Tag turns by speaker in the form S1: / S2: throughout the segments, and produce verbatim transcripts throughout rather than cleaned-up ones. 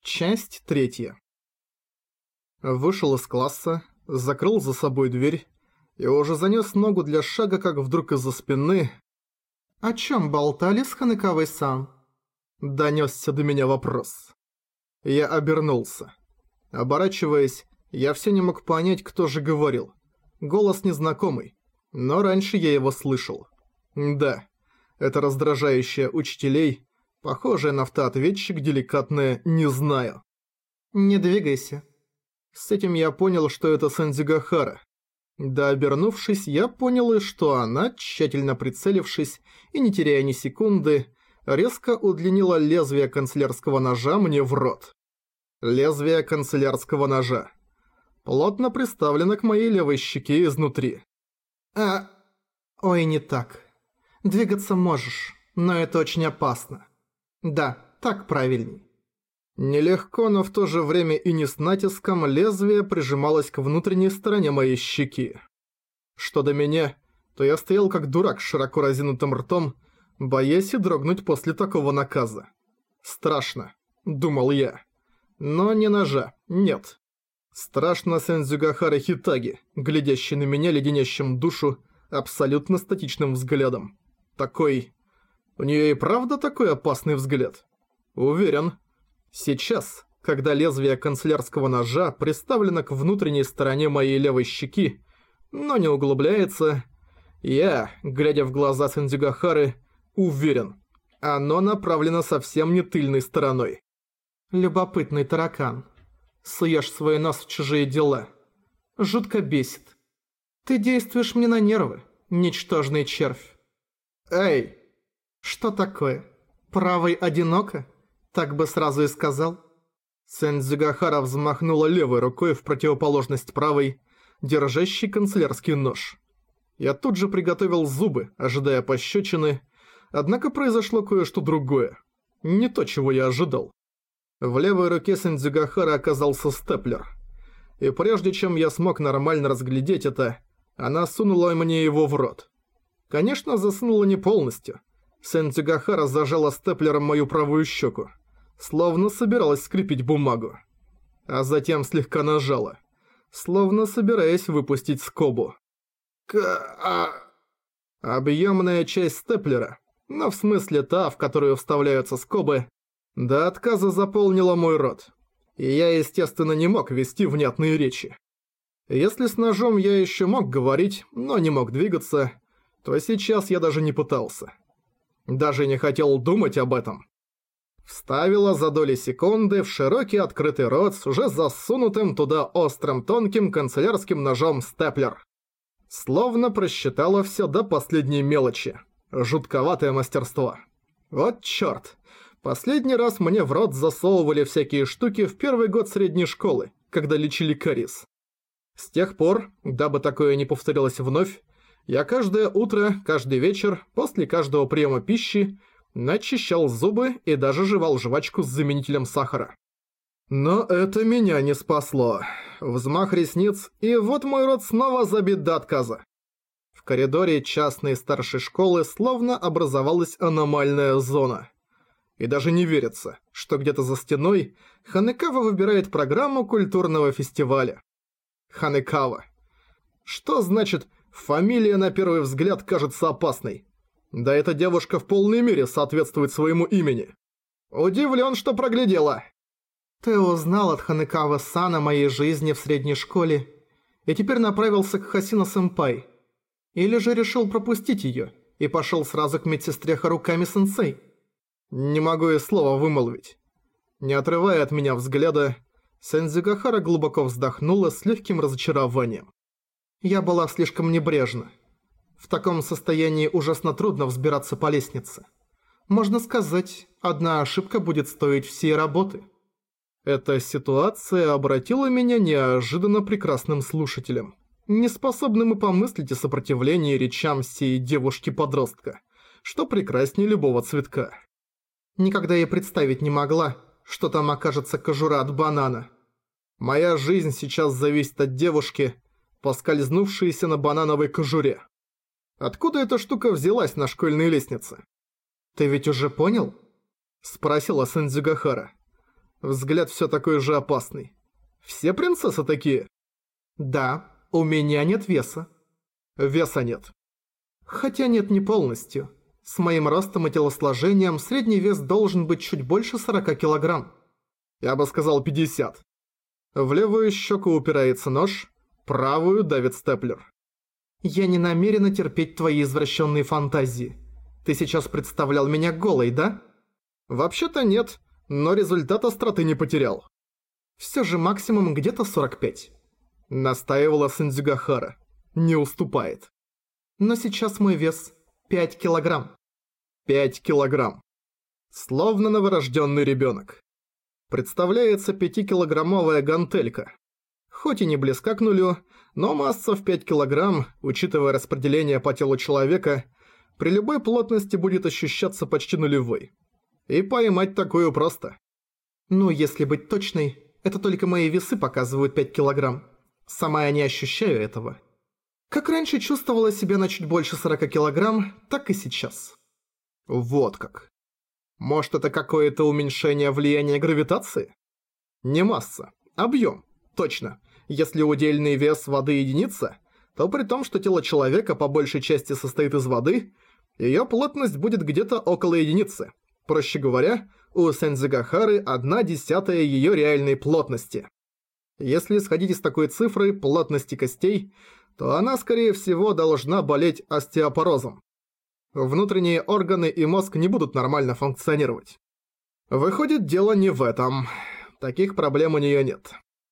S1: Часть третья. Вышел из класса, закрыл за собой дверь и уже занес ногу для шага, как вдруг из-за спины... «О чем болтали с Ханекавой-сан?» Донесся до меня вопрос. Я обернулся. Оборачиваясь, я все не мог понять, кто же говорил. Голос незнакомый, но раньше я его слышал. Да, это раздражающее учителей, похожее на автоответчик деликатное «не знаю». «Не двигайся». С этим я понял, что это Сэндзюгахара. Да, обернувшись, я понял и что она, тщательно прицелившись и не теряя ни секунды, резко удлинила лезвие канцелярского ножа мне в рот. Лезвие канцелярского ножа. Плотно приставлено к моей левой щеке изнутри. А... Ой, не так. Двигаться можешь, но это очень опасно. Да, так правильней. Нелегко, но в то же время и не с натиском лезвие прижималось к внутренней стороне моей щеки. Что до меня, то я стоял как дурак с широко разинутым ртом, боясь и дрогнуть после такого наказа. Страшно, думал я. Но не ножа, нет. Страшно Сэндзюгахара Хитаги, глядящий на меня леденящим душу абсолютно статичным взглядом. Такой... У нее и правда такой опасный взгляд? Уверен. Сейчас, когда лезвие канцелярского ножа приставлено к внутренней стороне моей левой щеки, но не углубляется, я, глядя в глаза Сэндзюгахары, уверен, оно направлено совсем не тыльной стороной. Любопытный таракан. Суешь свой нос в чужие дела. Жутко бесит. Ты действуешь мне на нервы, ничтожный червь. Эй! Что такое? Правой одиноко? Так бы сразу и сказал. Сэндзюгахара взмахнула левой рукой в противоположность правой, держащей канцелярский нож. Я тут же приготовил зубы, ожидая пощечины, однако произошло кое-что другое. Не то, чего я ожидал. В левой руке Сэндзюгахара оказался степлер. И прежде чем я смог нормально разглядеть это, она сунула мне его в рот. Конечно, засунула не полностью. Сэндзюгахара зажала степлером мою правую щеку, словно собиралась скрепить бумагу. А затем слегка нажала, словно собираясь выпустить скобу. К... Объемная часть степлера, но в смысле та, в которую вставляются скобы, до отказа заполнила мой рот. И я, естественно, не мог вести внятные речи. Если с ножом я еще мог говорить, но не мог двигаться, то сейчас я даже не пытался. Даже не хотел думать об этом. Вставила за доли секунды в широкий открытый рот с уже засунутым туда острым тонким канцелярским ножом степлер. Словно просчитала все до последней мелочи. Жутковатое мастерство. Вот чёрт. Последний раз мне в рот засовывали всякие штуки в первый год средней школы, когда лечили кариес. С тех пор, дабы такое не повторилось вновь, я каждое утро, каждый вечер, после каждого приема пищи начищал зубы и даже жевал жвачку с заменителем сахара. Но это меня не спасло. Взмах ресниц, и вот мой рот снова забит до отказа. В коридоре частной старшей школы словно образовалась аномальная зона. И даже не верится, что где-то за стеной Ханекава выбирает программу культурного фестиваля. Ханекава. Что значит «фамилия на первый взгляд кажется опасной»? Да эта девушка в полной мере соответствует своему имени. Удивлен, что проглядела. Ты узнал от Ханекавы-сан о моей жизни в средней школе и теперь направился к Хасино-сэмпай. Или же решил пропустить ее и пошел сразу к медсестре Харуками-сенсей? Не могу и слова вымолвить. Не отрывая от меня взгляда, Сэндзюгахара глубоко вздохнула с легким разочарованием. Я была слишком небрежна. В таком состоянии ужасно трудно взбираться по лестнице. Можно сказать, одна ошибка будет стоить всей работы. Эта ситуация обратила меня неожиданно прекрасным слушателем, неспособным и помыслить о сопротивлении речам сей девушки-подростка, что прекраснее любого цветка. Никогда я представить не могла, что там окажется кожура от банана. Моя жизнь сейчас зависит от девушки, поскользнувшейся на банановой кожуре. Откуда эта штука взялась на школьной лестнице? Ты ведь уже понял? Спросила Сэндзюгахара. Взгляд все такой же опасный. Все принцессы такие? Да, у меня нет веса. Веса нет. Хотя нет, не полностью. С моим ростом и телосложением средний вес должен быть чуть больше сорока килограмм. Я бы сказал пятьдесят. В левую щеку упирается нож, правую давит степлер. Я не намерена терпеть твои извращенные фантазии. Ты сейчас представлял меня голой, да? Вообще-то нет, но результат остроты не потерял. Все же максимум где-то сорок пять. Настаивала Сэндзюгахара. Не уступает. Но сейчас мой вес пять килограмм. пять килограмм. Словно новорожденный ребенок. Представляется пятикилограммовая гантелька. Хоть и не близка к нулю, но масса в пять килограмм, учитывая распределение по телу человека, при любой плотности будет ощущаться почти нулевой. И поймать такую просто. Ну, если быть точной, это только мои весы показывают пять килограмм. Сама я не ощущаю этого. Как раньше чувствовала себя на чуть больше сорока килограмм, так и сейчас. Вот как. Может, это какое-то уменьшение влияния гравитации? Не масса, объем. Точно. Если удельный вес воды единица, то при том, что тело человека по большей части состоит из воды, ее плотность будет где-то около единицы. Проще говоря, у Сэндзюгахары одна десятая ее реальной плотности. Если исходить из такой цифры плотности костей, то она, скорее всего, должна болеть остеопорозом. Внутренние органы и мозг не будут нормально функционировать. Выходит, дело не в этом. Таких проблем у нее нет.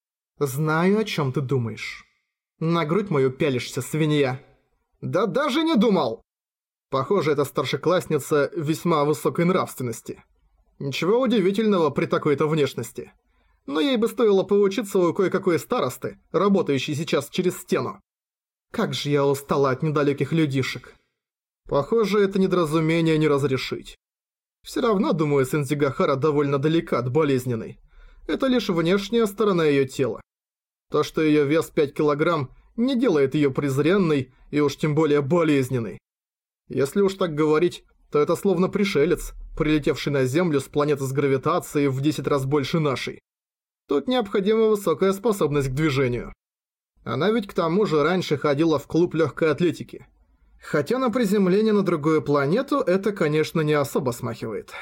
S1: Знаю, о чем ты думаешь. На грудь мою пялишься, свинья. Да даже не думал! Похоже, эта старшеклассница весьма высокой нравственности. Ничего удивительного при такой-то внешности. Но ей бы стоило поучиться у кое-какой старосты, работающей сейчас через стену. Как же я устала от недалеких людишек. Похоже, это недоразумение не разрешить. Все равно, думаю, Сэндзюгахара довольно далека от болезненной. Это лишь внешняя сторона ее тела. То, что ее вес пять килограмм, не делает ее презренной и уж тем более болезненной. Если уж так говорить, то это словно пришелец, прилетевший на Землю с планеты с гравитацией в десять раз больше нашей. Тут необходима высокая способность к движению. Она ведь к тому же раньше ходила в клуб легкой атлетики. Хотя на приземление на другую планету это, конечно, не особо смахивает.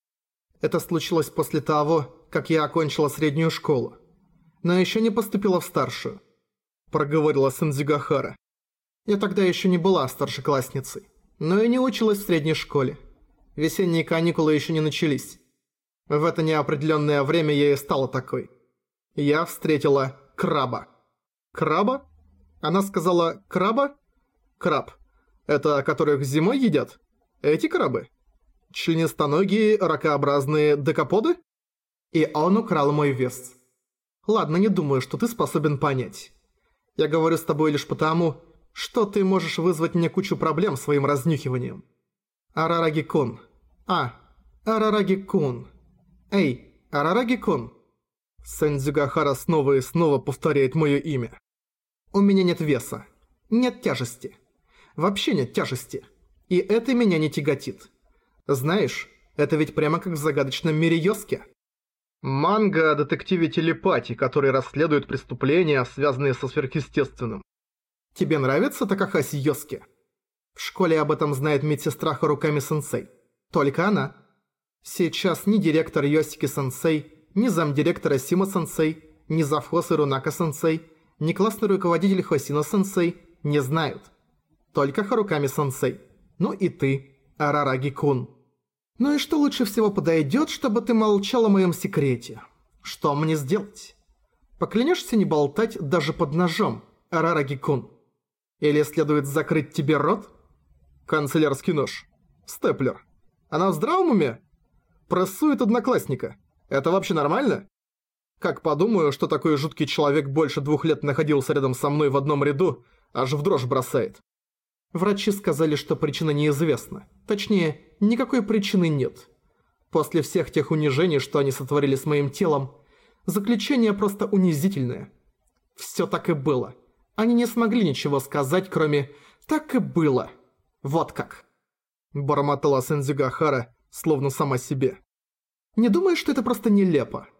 S1: Это случилось после того, как я окончила среднюю школу. Но еще не поступила в старшую, проговорила Сэндзюгахара. Я тогда еще не была старшеклассницей, но и не училась в средней школе. Весенние каникулы еще не начались. В это неопределенное время я и стала такой. Я встретила краба. Краба? Она сказала «краба»? Краб. Это которых зимой едят? Эти крабы? Членистоногие, ракообразные декаподы? И он украл мой вес. Ладно, не думаю, что ты способен понять. Я говорю с тобой лишь потому, что ты можешь вызвать мне кучу проблем своим разнюхиванием. Арараги-кун. А, Арараги-кун. Эй, Арараги-кун. Сэндзюгахара снова и снова повторяет мое имя. У меня нет веса. Нет тяжести. Вообще нет тяжести. И это меня не тяготит. Знаешь, это ведь прямо как в загадочном мире Йоске. Манга о детективе телепатии, который расследует преступления, связанные со сверхъестественным. Тебе нравится Такахаси Йоске? В школе об этом знает медсестра Харуками-сенсей. Только она. Сейчас ни директор Йосики-сенсей, ни замдиректора Сима-сенсей, ни завхоз Ирунака-сенсей, ни классный руководитель Хосино-сенсей не знают. Только Харуками-сенсей. Ну и ты, Арараги-кун. Ну и что лучше всего подойдет, чтобы ты молчал о моем секрете? Что мне сделать? Поклянешься не болтать даже под ножом, Арараги-кун? Или следует закрыть тебе рот? Канцелярский нож. Степлер. Она в здравом уме? Прессует одноклассника. Это вообще нормально? Как подумаю, что такой жуткий человек больше двух лет находился рядом со мной в одном ряду, аж в дрожь бросает. Врачи сказали, что причина неизвестна. Точнее, никакой причины нет. После всех тех унижений, что они сотворили с моим телом, заключение просто унизительное. Все так и было. Они не смогли ничего сказать, кроме «так и было». Вот как. Бормотала Сэндзюгахара, словно сама себе. Не думаешь, что это просто нелепо?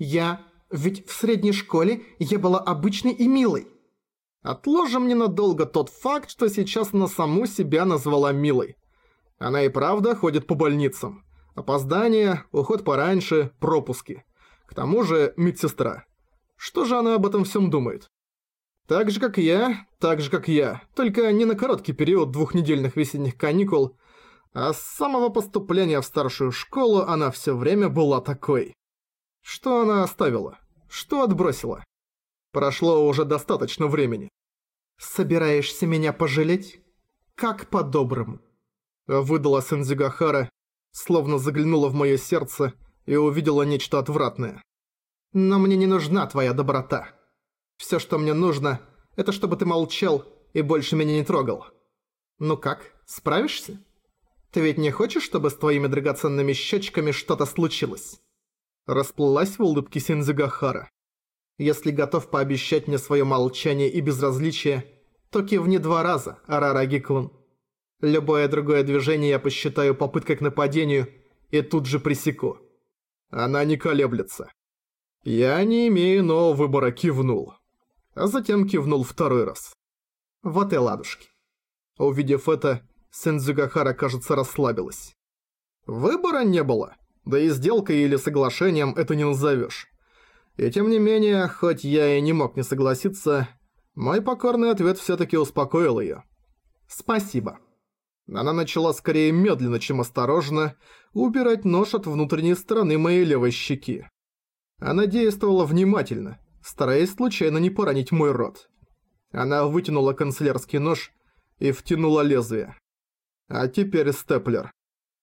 S1: Я... Ведь в средней школе я была обычной и милой. Отложим ненадолго тот факт, что сейчас она саму себя назвала милой. Она и правда ходит по больницам. Опоздания, уход пораньше, пропуски. К тому же медсестра. Что же она об этом всем думает? Так же, как я, так же, как я. Только не на короткий период двухнедельных весенних каникул, а с самого поступления в старшую школу она все время была такой. Что она оставила? Что отбросила? Прошло уже достаточно времени. «Собираешься меня пожалеть? Как по-доброму?» Выдала Сэндзюгахара, словно заглянула в мое сердце и увидела нечто отвратное. «Но мне не нужна твоя доброта. Все, что мне нужно, это чтобы ты молчал и больше меня не трогал. Ну как, справишься? Ты ведь не хочешь, чтобы с твоими драгоценными щечками что-то случилось?» Расплылась в улыбке Сэндзюгахара. «Если готов пообещать мне свое молчание и безразличие, то кивни два раза, Арараги-кун. Любое другое движение я посчитаю попыткой к нападению и тут же пресеку». Она не колеблется. Я, не имея иного выбора, кивнул. А затем кивнул второй раз. Вот и ладушки. Увидев это, Сэндзюгахара, кажется, расслабилась. Выбора не было. Да и сделкой или соглашением это не назовешь. И тем не менее, хоть я и не мог не согласиться, мой покорный ответ все-таки успокоил ее. «Спасибо». Она начала скорее медленно, чем осторожно, убирать нож от внутренней стороны моей левой щеки. Она действовала внимательно, стараясь случайно не поранить мой рот. Она вытянула канцелярский нож и втянула лезвие. А теперь степлер.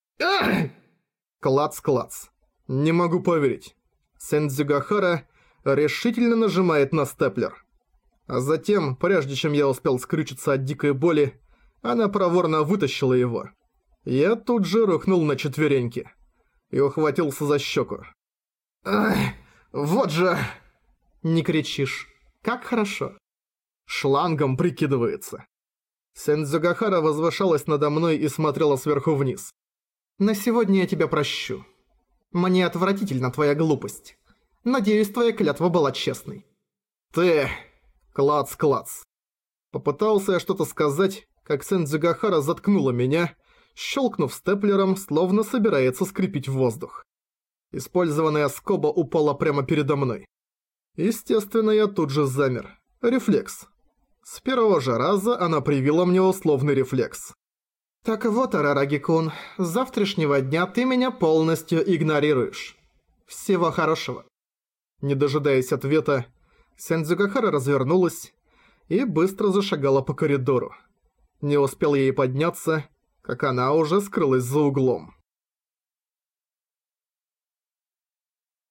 S1: Клац-клац. Не могу поверить. Сэндзюгахара решительно нажимает на степлер. А затем, прежде чем я успел скрючиться от дикой боли, она проворно вытащила его. Я тут же рухнул на четвереньки и ухватился за щеку. «Ах, вот же...» «Не кричишь. Как хорошо». Шлангом прикидывается. Сэндзюгахара возвышалась надо мной и смотрела сверху вниз. «На сегодня я тебя прощу. Мне отвратительна твоя глупость. Надеюсь, твоя клятва была честной». «Ты...» Клац-клац. Попытался я что-то сказать, как Сэндзюгахара заткнула меня, щелкнув степлером, словно собирается скрепить воздух. Использованная скоба упала прямо передо мной. Естественно, я тут же замер. Рефлекс. С первого же раза она привила мне условный рефлекс. «Так вот, Арараги-кун, с завтрашнего дня ты меня полностью игнорируешь. Всего хорошего». Не дожидаясь ответа, Сэндзюгахара развернулась и быстро зашагала по коридору. Не успел ей подняться, как она уже скрылась за углом.